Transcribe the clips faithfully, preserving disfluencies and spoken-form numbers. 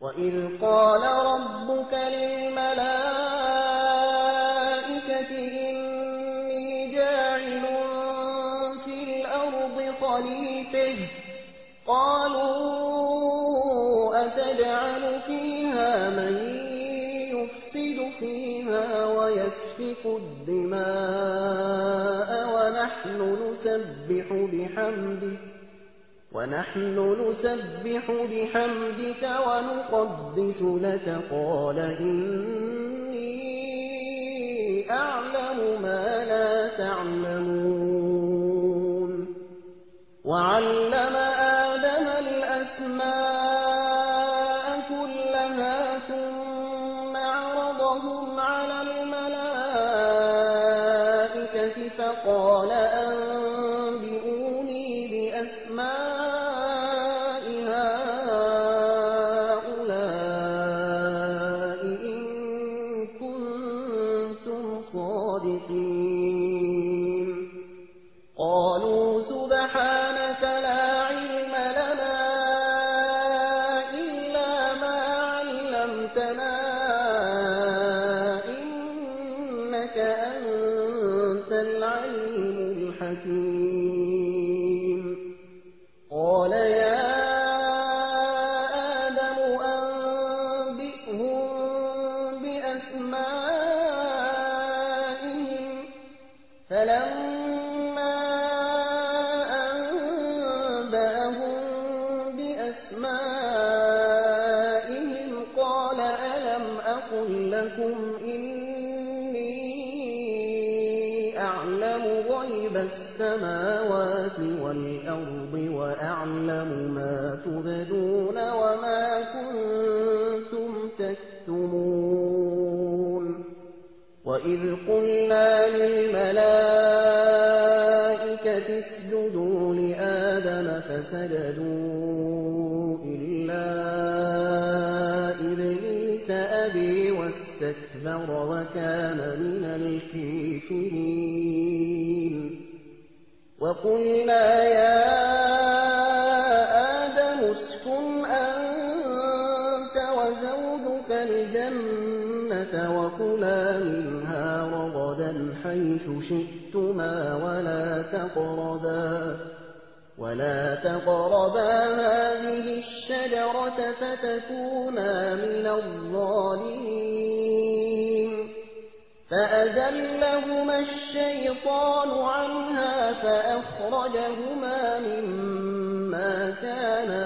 وإذ قال ربك للملائكة إني جاعل في الأرض خليفة قالوا أتجعل فيها من يفسد فيها ويسفك الدماء ونحن نسبح بحمدك ونحن نسبح بحمدك ونقدس لك قال إني أعلم ما لا تعلمون وعلم آدم الأسماء كلها ثم عرضهم على الملائكة فقال أنبئوني بأسماء هؤلاء إن كنتم صادقين قالوا سبحانك لا علم لنا إلا ما علمتنا إنك أنت العليم الحكيم قال يا آدم أنبئهم بأسمائهم فلما أنبأهم بأسمائهم قال ألم أقل لكم إني أعلم غيب السماوات والأرض وأعلم ما تبدون وما كنتم تكتمون وإذ قلنا للملائكة اسجدوا لآدم فسجدوا إلا إبليس أبي واستكبر وكان من الكافرين وقلنا يا آدم اسكن أنت وزوجك الجنة وكلا منها رغدا حيث شئتما ولا تقربا ولا تقربا هذه الشجرة فتكونا من الظالمين فأزلهما الشيطان عنها فأخرجهما مما كانا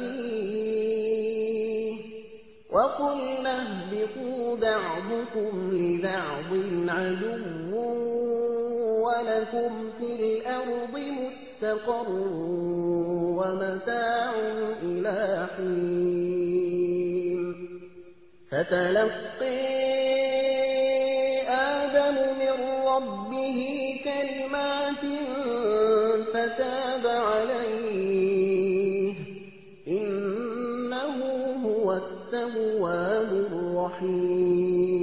فيه وقلنا اهبطوا بعضكم لبعض عدو ولكم في الأرض مستقر ومتاع إلى حين فتلقي آدم من ربه كلمات فتاب عليه إنه هو التواب الرحيم